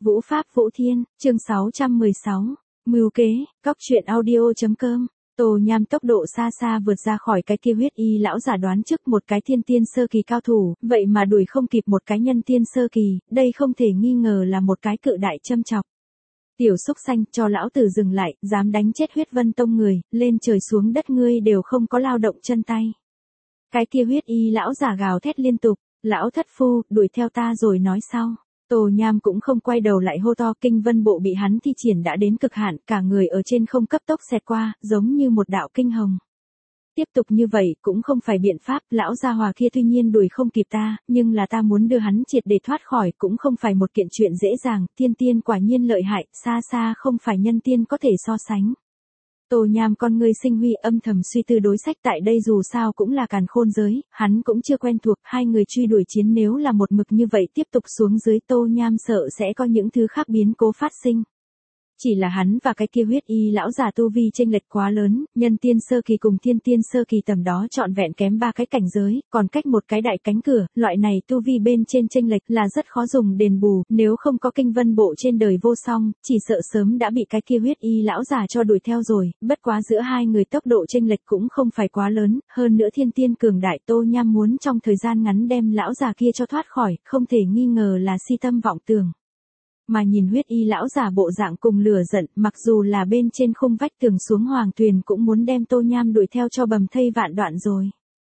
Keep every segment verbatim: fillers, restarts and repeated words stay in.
Vũ Pháp Vũ Thiên, chương sáu trăm mười sáu, Mưu kế, cóc truyện audio.com. Tô Nham tốc độ xa xa vượt ra khỏi cái kia huyết y lão giả đoán trước một cái thiên tiên sơ kỳ cao thủ, vậy mà đuổi không kịp một cái nhân tiên sơ kỳ, đây không thể nghi ngờ là một cái cự đại châm chọc. Tiểu xúc xanh, cho lão tử dừng lại, dám đánh chết huyết vân tông người, lên trời xuống đất ngươi đều không có lao động chân tay. Cái kia huyết y lão giả gào thét liên tục, lão thất phu, đuổi theo ta rồi nói sau. Tô Nham cũng không quay đầu lại hô to, kinh vân bộ bị hắn thi triển đã đến cực hạn, cả người ở trên không cấp tốc xẹt qua, giống như một đạo kinh hồng. Tiếp tục như vậy cũng không phải biện pháp, lão gia hòa kia tuy nhiên đuổi không kịp ta, nhưng là ta muốn đưa hắn triệt để thoát khỏi cũng không phải một kiện chuyện dễ dàng, thiên tiên quả nhiên lợi hại, xa xa không phải nhân tiên có thể so sánh. Tô Nham con ngươi sinh huy âm thầm suy tư đối sách tại đây dù sao cũng là càn khôn giới, hắn cũng chưa quen thuộc, hai người truy đuổi chiến nếu là một mực như vậy tiếp tục xuống dưới Tô Nham sợ sẽ có những thứ khác biến cố phát sinh. Chỉ là hắn và cái kia huyết y lão già tu vi chênh lệch quá lớn, nhân tiên sơ kỳ cùng thiên tiên sơ kỳ tầm đó trọn vẹn kém ba cái cảnh giới, còn cách một cái đại cánh cửa, loại này tu vi bên trên chênh lệch là rất khó dùng đền bù, nếu không có kinh vân bộ trên đời vô song, chỉ sợ sớm đã bị cái kia huyết y lão già cho đuổi theo rồi, bất quá giữa hai người tốc độ chênh lệch cũng không phải quá lớn, hơn nữa thiên tiên cường đại Tô Nham muốn trong thời gian ngắn đem lão già kia cho thoát khỏi, không thể nghi ngờ là si tâm vọng tưởng. Mà nhìn huyết y lão giả bộ dạng cùng lửa giận, mặc dù là bên trên khung vách tường xuống hoàng tuyền cũng muốn đem Tô Nham đuổi theo cho bầm thây vạn đoạn rồi.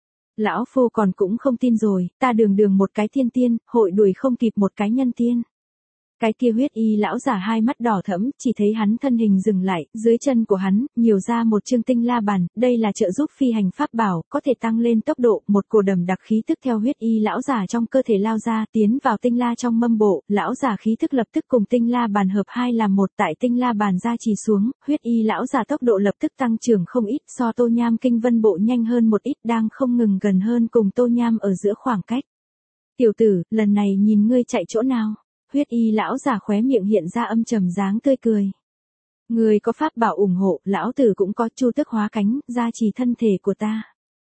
Lão phu còn cũng không tin rồi, ta đường đường một cái thiên tiên, hội đuổi không kịp một cái nhân tiên. Cái kia huyết y lão giả hai mắt đỏ thẫm, chỉ thấy hắn thân hình dừng lại, dưới chân của hắn, nhiều ra một chương tinh la bàn, đây là trợ giúp phi hành pháp bảo, có thể tăng lên tốc độ, một cổ đầm đặc khí tức theo huyết y lão giả trong cơ thể lao ra, tiến vào tinh la trong mâm bộ, lão giả khí tức lập tức cùng tinh la bàn hợp hai làm một tại tinh la bàn ra trì xuống, huyết y lão giả tốc độ lập tức tăng trưởng không ít, so Tô Nham kinh vân bộ nhanh hơn một ít đang không ngừng gần hơn cùng Tô Nham ở giữa khoảng cách. Tiểu tử, lần này nhìn ngươi chạy chỗ nào? Huyết y lão già khóe miệng hiện ra âm trầm dáng tươi cười. Người có pháp bảo ủng hộ, lão tử cũng có chu tước hóa cánh, gia trì thân thể của ta.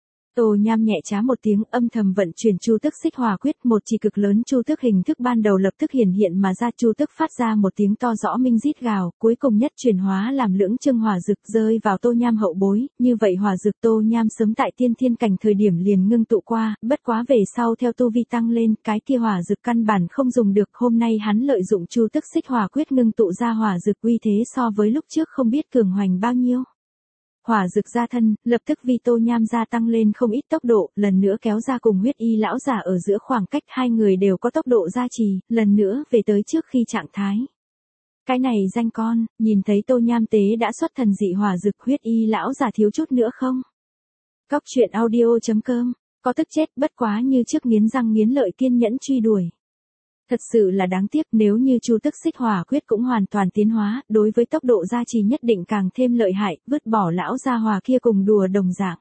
Tô Nham nhẹ trá một tiếng âm thầm vận chuyển chu tước xích hỏa quyết, một chỉ cực lớn chu tước hình thức ban đầu lập tức hiển hiện mà ra, chu tước phát ra một tiếng to rõ minh rít gào, cuối cùng nhất chuyển hóa làm lưỡng trưng hỏa dực rơi vào Tô Nham hậu bối, như vậy hỏa dực Tô Nham sớm tại tiên thiên cảnh thời điểm liền ngưng tụ qua, bất quá về sau theo tu vi tăng lên, cái kia hỏa dực căn bản không dùng được, hôm nay hắn lợi dụng chu tước xích hỏa quyết ngưng tụ ra hỏa dực uy thế so với lúc trước không biết cường hoành bao nhiêu. Hỏa dực ra thân, lập tức vì Tô Nham gia tăng lên không ít tốc độ, lần nữa kéo ra cùng huyết y lão giả ở giữa khoảng cách, hai người đều có tốc độ gia trì, lần nữa về tới trước khi trạng thái. Cái này danh con, nhìn thấy Tô Nham tế đã xuất thần dị hỏa dực, huyết y lão giả thiếu chút nữa không? Cóc truyện audio.com, có tức chết, bất quá như trước nghiến răng nghiến lợi kiên nhẫn truy đuổi. Thật sự là đáng tiếc, nếu như chu tước xích hỏa quyết cũng hoàn toàn tiến hóa, đối với tốc độ gia trì nhất định càng thêm lợi hại, vứt bỏ lão gia hòa kia cùng đùa đồng dạng.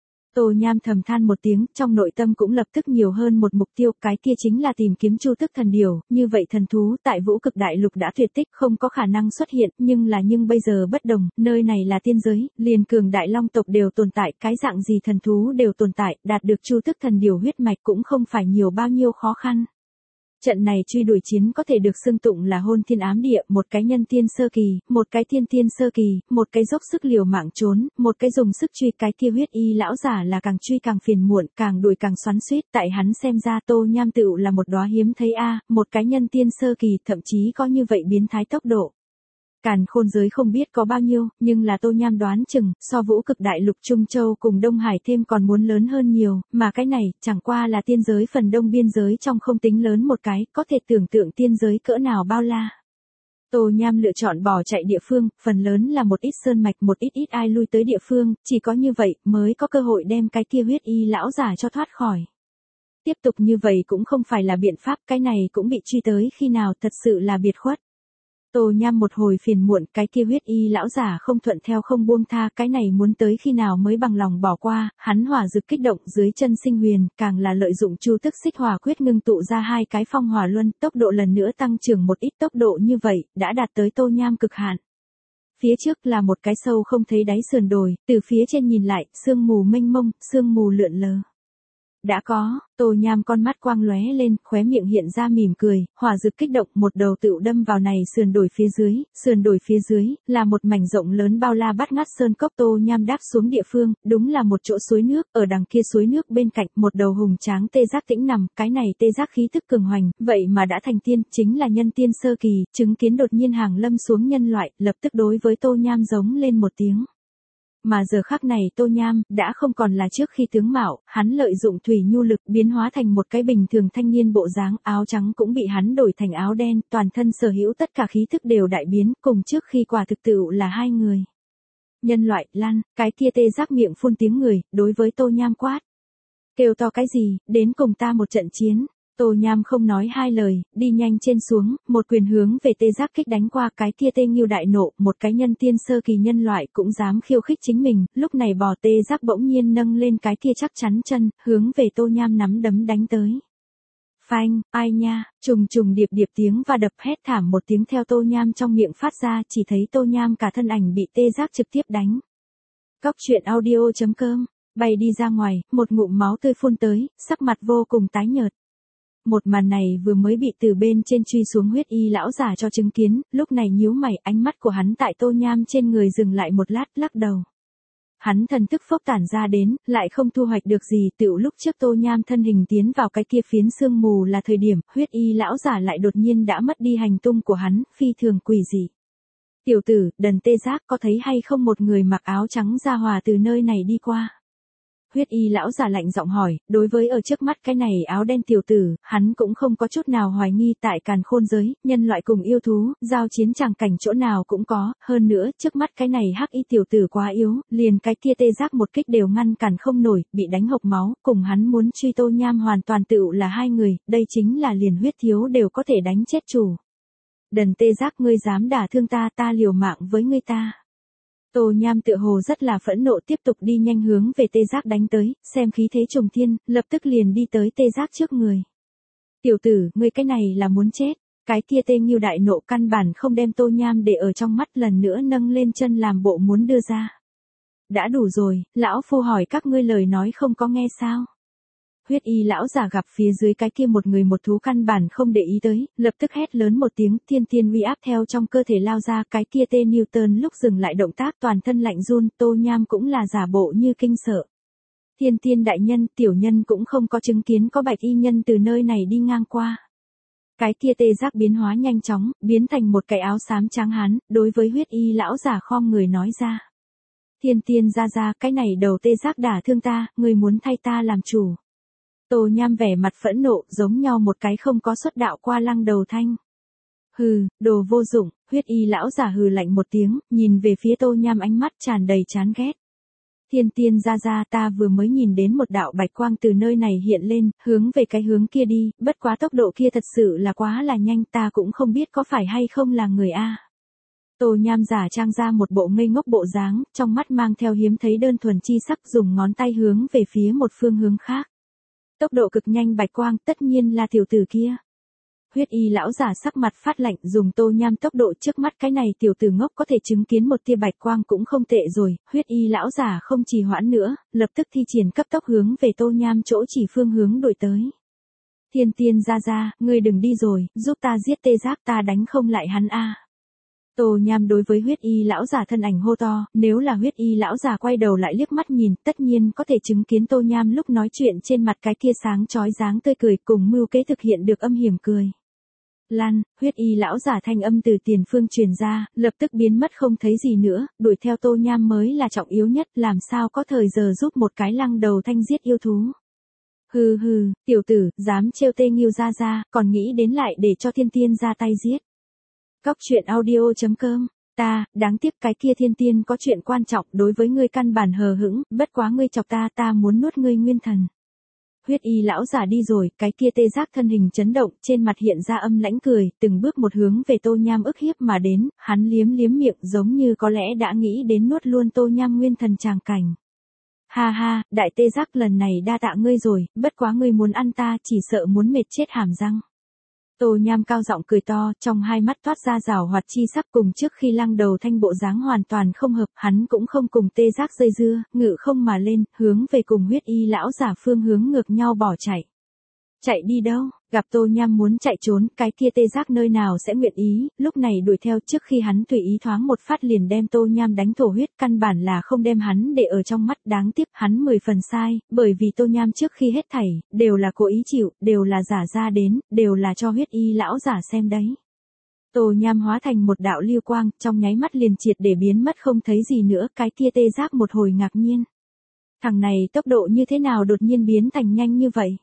Tô Nham thầm than một tiếng, trong nội tâm cũng lập tức nhiều hơn một mục tiêu, cái kia chính là tìm kiếm chu tước thần điểu, như vậy thần thú tại vũ cực đại lục đã tuyệt tích, không có khả năng xuất hiện, nhưng là nhưng bây giờ bất đồng, nơi này là tiên giới, liền cường đại long tộc đều tồn tại, cái dạng gì thần thú đều tồn tại, đạt được chu tước thần điểu huyết mạch cũng không phải nhiều bao nhiêu khó khăn. Trận này truy đuổi chiến có thể được xưng tụng là hôn thiên ám địa, một cái nhân tiên sơ kỳ, một cái thiên tiên sơ kỳ, một cái dốc sức liều mạng trốn, một cái dùng sức truy, cái kia huyết y lão giả là càng truy càng phiền muộn, càng đuổi càng xoắn xuýt, tại hắn xem ra Tô Nham tựu là một đóa hiếm thấy a, một cái nhân tiên sơ kỳ, thậm chí có như vậy biến thái tốc độ. Càn khôn giới không biết có bao nhiêu, nhưng là Tô Nham đoán chừng, so vũ cực đại lục Trung Châu cùng Đông Hải thêm còn muốn lớn hơn nhiều, mà cái này, chẳng qua là tiên giới phần đông biên giới trong không tính lớn một cái, có thể tưởng tượng tiên giới cỡ nào bao la. Tô Nham lựa chọn bỏ chạy địa phương, phần lớn là một ít sơn mạch, một ít ít ai lui tới địa phương, chỉ có như vậy mới có cơ hội đem cái kia huyết y lão giả cho thoát khỏi. Tiếp tục như vậy cũng không phải là biện pháp, cái này cũng bị truy tới khi nào thật sự là biệt khuất. Tô Nham một hồi phiền muộn, cái kia huyết y lão giả không thuận theo không buông tha, cái này muốn tới khi nào mới bằng lòng bỏ qua, hắn hỏa dực kích động dưới chân sinh huyền, càng là lợi dụng chu tước xích hỏa quyết ngưng tụ ra hai cái phong hỏa luân, tốc độ lần nữa tăng trưởng một ít, tốc độ như vậy, đã đạt tới Tô Nham cực hạn. Phía trước là một cái sâu không thấy đáy sườn đồi, từ phía trên nhìn lại, sương mù mênh mông, sương mù lượn lờ. Đã có, Tô Nham con mắt quang lóe lên, khóe miệng hiện ra mỉm cười, hỏa dực kích động, một đầu tựu đâm vào này sườn đồi phía dưới, sườn đồi phía dưới, là một mảnh rộng lớn bao la bát ngát sơn cốc. Tô Nham đáp xuống địa phương, đúng là một chỗ suối nước, ở đằng kia suối nước bên cạnh, một đầu hùng tráng tê giác tĩnh nằm, cái này tê giác khí tức cường hoành, vậy mà đã thành tiên, chính là nhân tiên sơ kỳ, chứng kiến đột nhiên hàng lâm xuống nhân loại, lập tức đối với Tô Nham giống lên một tiếng. Mà giờ khắc này Tô Nham, đã không còn là trước khi tướng mạo, hắn lợi dụng thủy nhu lực biến hóa thành một cái bình thường thanh niên bộ dáng, áo trắng cũng bị hắn đổi thành áo đen, toàn thân sở hữu tất cả khí thức đều đại biến, cùng trước khi quả thực tựu là hai người. Nhân loại, lăn, cái kia tê giác miệng phun tiếng người, đối với Tô Nham quát. Kêu to cái gì, đến cùng ta một trận chiến. Tô Nham không nói hai lời, đi nhanh trên xuống, một quyền hướng về tê giác kích đánh qua. Cái kia tê nghiêu đại nộ, một cái nhân tiên sơ kỳ nhân loại cũng dám khiêu khích chính mình, lúc này bò tê giác bỗng nhiên nâng lên cái kia chắc chắn chân, hướng về Tô Nham nắm đấm đánh tới. Phanh, ai nha, trùng trùng điệp điệp tiếng và đập hét thảm một tiếng theo Tô Nham trong miệng phát ra, chỉ thấy Tô Nham cả thân ảnh bị tê giác trực tiếp đánh. Cóc truyện audio chấm com, bay đi ra ngoài, một ngụm máu tươi phun tới, sắc mặt vô cùng tái nhợt. Một màn này vừa mới bị từ bên trên truy xuống huyết y lão giả cho chứng kiến, lúc này nhíu mày, ánh mắt của hắn tại Tô Nham trên người dừng lại một lát, lắc đầu. Hắn thần thức phốc tản ra đến, lại không thu hoạch được gì, tựu lúc trước Tô Nham thân hình tiến vào cái kia phiến sương mù là thời điểm, huyết y lão giả lại đột nhiên đã mất đi hành tung của hắn, phi thường quỷ dị. Tiểu tử, đần tê giác, có thấy hay không một người mặc áo trắng ra hòa từ nơi này đi qua? Huyết y lão giả lạnh giọng hỏi, đối với ở trước mắt cái này áo đen tiểu tử, hắn cũng không có chút nào hoài nghi. Tại càn khôn giới, nhân loại cùng yêu thú, giao chiến tràng cảnh chỗ nào cũng có, hơn nữa, trước mắt cái này hắc y tiểu tử quá yếu, liền cái kia tê giác một kích đều ngăn cản không nổi, bị đánh hộc máu, cùng hắn muốn truy Tô Nham hoàn toàn tựu là hai người, đây chính là liền huyết thiếu đều có thể đánh chết chủ. Đần tê giác, ngươi dám đả thương ta, ta liều mạng với ngươi ta. Tô Nham tựa hồ rất là phẫn nộ, tiếp tục đi nhanh hướng về tê giác đánh tới, xem khí thế trùng thiên, lập tức liền đi tới tê giác trước người. Tiểu tử, ngươi cái này là muốn chết. Cái kia tê nghiêu đại nộ căn bản không đem Tô Nham để ở trong mắt, lần nữa nâng lên chân làm bộ muốn đưa ra. Đã đủ rồi, lão phu hỏi các ngươi lời nói không có nghe sao? Huyết y lão giả gặp phía dưới cái kia một người một thú căn bản không để ý tới, lập tức hét lớn một tiếng, thiên tiên uy áp theo trong cơ thể lao ra. Cái kia tê Newton lúc dừng lại động tác toàn thân lạnh run, Tô Nham cũng là giả bộ như kinh sợ. Thiên tiên đại nhân, tiểu nhân cũng không có chứng kiến có bạch y nhân từ nơi này đi ngang qua. Cái kia tê giác biến hóa nhanh chóng, biến thành một cái áo xám trắng hán, đối với huyết y lão giả khom người nói ra. Thiên tiên ra ra, cái này đầu tê giác đả thương ta, người muốn thay ta làm chủ. Tô Nham vẻ mặt phẫn nộ, giống nhau một cái không có xuất đạo qua lăng đầu thanh. Hừ, đồ vô dụng, huyết y lão giả hừ lạnh một tiếng, nhìn về phía Tô Nham ánh mắt tràn đầy chán ghét. Thiên tiên ra ra, ta vừa mới nhìn đến một đạo bạch quang từ nơi này hiện lên, hướng về cái hướng kia đi, bất quá tốc độ kia thật sự là quá là nhanh, ta cũng không biết có phải hay không là người a. Tô Nham giả trang ra một bộ ngây ngốc bộ dáng, trong mắt mang theo hiếm thấy đơn thuần chi sắc, dùng ngón tay hướng về phía một phương hướng khác. Tốc độ cực nhanh bạch quang, tất nhiên là tiểu tử kia. Huyết y lão giả sắc mặt phát lạnh, dùng Tô Nham tốc độ trước mắt cái này tiểu tử ngốc có thể chứng kiến một tia bạch quang cũng không tệ rồi. Huyết y lão giả không trì hoãn nữa, lập tức thi triển cấp tốc hướng về Tô Nham chỗ chỉ phương hướng đuổi tới. Thiên tiên ra ra, ngươi đừng đi rồi, giúp ta giết tê giác, ta đánh không lại hắn a. Tô Nham đối với huyết y lão giả thân ảnh hô to, nếu là huyết y lão giả quay đầu lại liếc mắt nhìn, tất nhiên có thể chứng kiến Tô Nham lúc nói chuyện trên mặt cái kia sáng chói dáng tươi cười, cùng mưu kế thực hiện được âm hiểm cười. Lan, huyết y lão giả thanh âm từ tiền phương truyền ra, lập tức biến mất không thấy gì nữa, đuổi theo Tô Nham mới là trọng yếu nhất, làm sao có thời giờ giúp một cái lăng đầu thanh giết yêu thú. Hừ hừ, tiểu tử, dám trêu tê nghiêu ra ra, còn nghĩ đến lại để cho thiên tiên ra tay giết. Cóc truyện audio chấm com, ta, đáng tiếc cái kia thiên tiên có chuyện quan trọng đối với ngươi căn bản hờ hững, bất quá ngươi chọc ta, ta muốn nuốt ngươi nguyên thần. Huyết y lão giả đi rồi, cái kia tê giác thân hình chấn động, trên mặt hiện ra âm lãnh cười, từng bước một hướng về Tô Nham ức hiếp mà đến, hắn liếm liếm miệng giống như có lẽ đã nghĩ đến nuốt luôn Tô Nham nguyên thần tràng cảnh. Ha ha, đại tê giác lần này đa tạ ngươi rồi, bất quá ngươi muốn ăn ta chỉ sợ muốn mệt chết hàm răng. Tô Nham cao giọng cười to, trong hai mắt toát ra rào hoạt chi sắc, cùng trước khi lăng đầu thanh bộ dáng hoàn toàn không hợp, hắn cũng không cùng Tê Giác dây dưa, ngự không mà lên, hướng về cùng huyết y lão giả phương hướng ngược nhau bỏ chạy. Chạy đi đâu? Gặp Tô Nham muốn chạy trốn, cái kia Tê Giác nơi nào sẽ nguyện ý, lúc này đuổi theo, trước khi hắn tùy ý thoáng một phát liền đem Tô Nham đánh thổ huyết, căn bản là không đem hắn để ở trong mắt, đáng tiếc hắn mười phần sai, bởi vì Tô Nham trước khi hết thảy, đều là cố ý chịu, đều là giả ra đến, đều là cho huyết y lão giả xem đấy. Tô Nham hóa thành một đạo lưu quang, trong nháy mắt liền triệt để biến mất không thấy gì nữa, cái kia Tê Giác một hồi ngạc nhiên. Thằng này tốc độ như thế nào đột nhiên biến thành nhanh như vậy?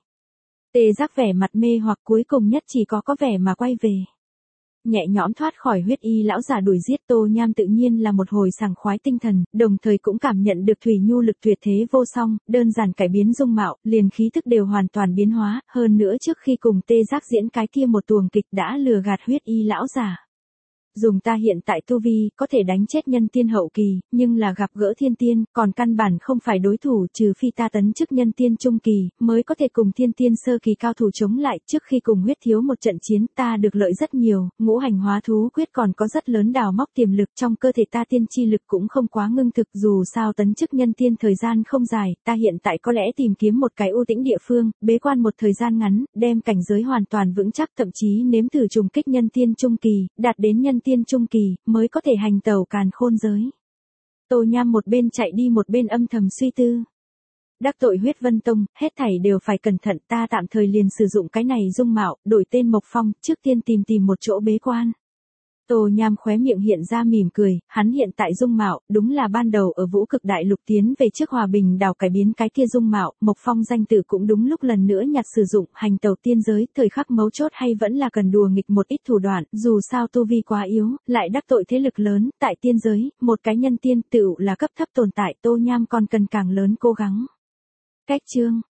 Tê Giác vẻ mặt mê hoặc, cuối cùng nhất chỉ có có vẻ mà quay về. Nhẹ nhõm thoát khỏi huyết y lão giả đuổi giết, Tô Nham tự nhiên là một hồi sảng khoái tinh thần, đồng thời cũng cảm nhận được thủy nhu lực tuyệt thế vô song, đơn giản cải biến dung mạo, liền khí thức đều hoàn toàn biến hóa, hơn nữa trước khi cùng Tê Giác diễn cái kia một tuồng kịch đã lừa gạt huyết y lão giả. Dùng ta hiện tại tu vi, có thể đánh chết nhân tiên hậu kỳ, nhưng là gặp gỡ thiên tiên, còn căn bản không phải đối thủ, trừ phi ta tấn chức nhân tiên trung kỳ, mới có thể cùng thiên tiên sơ kỳ cao thủ chống lại. Trước khi cùng huyết thiếu một trận chiến, ta được lợi rất nhiều, ngũ hành hóa thú quyết còn có rất lớn đào móc tiềm lực, trong cơ thể ta tiên chi lực cũng không quá ngưng thực, dù sao tấn chức nhân tiên thời gian không dài, ta hiện tại có lẽ tìm kiếm một cái ưu tĩnh địa phương, bế quan một thời gian ngắn, đem cảnh giới hoàn toàn vững chắc, thậm chí nếm thử trùng kích nhân tiên trung kỳ, đạt đến nhân tiên trung kỳ, mới có thể hành tẩu càn khôn giới. Tô Nham một bên chạy đi một bên âm thầm suy tư. Đắc tội huyết vân tông, hết thảy đều phải cẩn thận, ta tạm thời liền sử dụng cái này dung mạo, đổi tên Mộc Phong, trước tiên tìm tìm một chỗ bế quan. Tô Nham khóe miệng hiện ra mỉm cười, hắn hiện tại dung mạo, đúng là ban đầu ở Vũ Cực Đại Lục tiến về trước Hòa Bình đảo cải biến cái kia dung mạo, Mộc Phong danh tử cũng đúng lúc lần nữa nhặt sử dụng, hành tẩu tiên giới, thời khắc mấu chốt hay vẫn là cần đùa nghịch một ít thủ đoạn, dù sao tu vi quá yếu, lại đắc tội thế lực lớn, tại tiên giới, một cái nhân tiên tựu là cấp thấp tồn tại, Tô Nham còn cần càng lớn cố gắng. Cách chương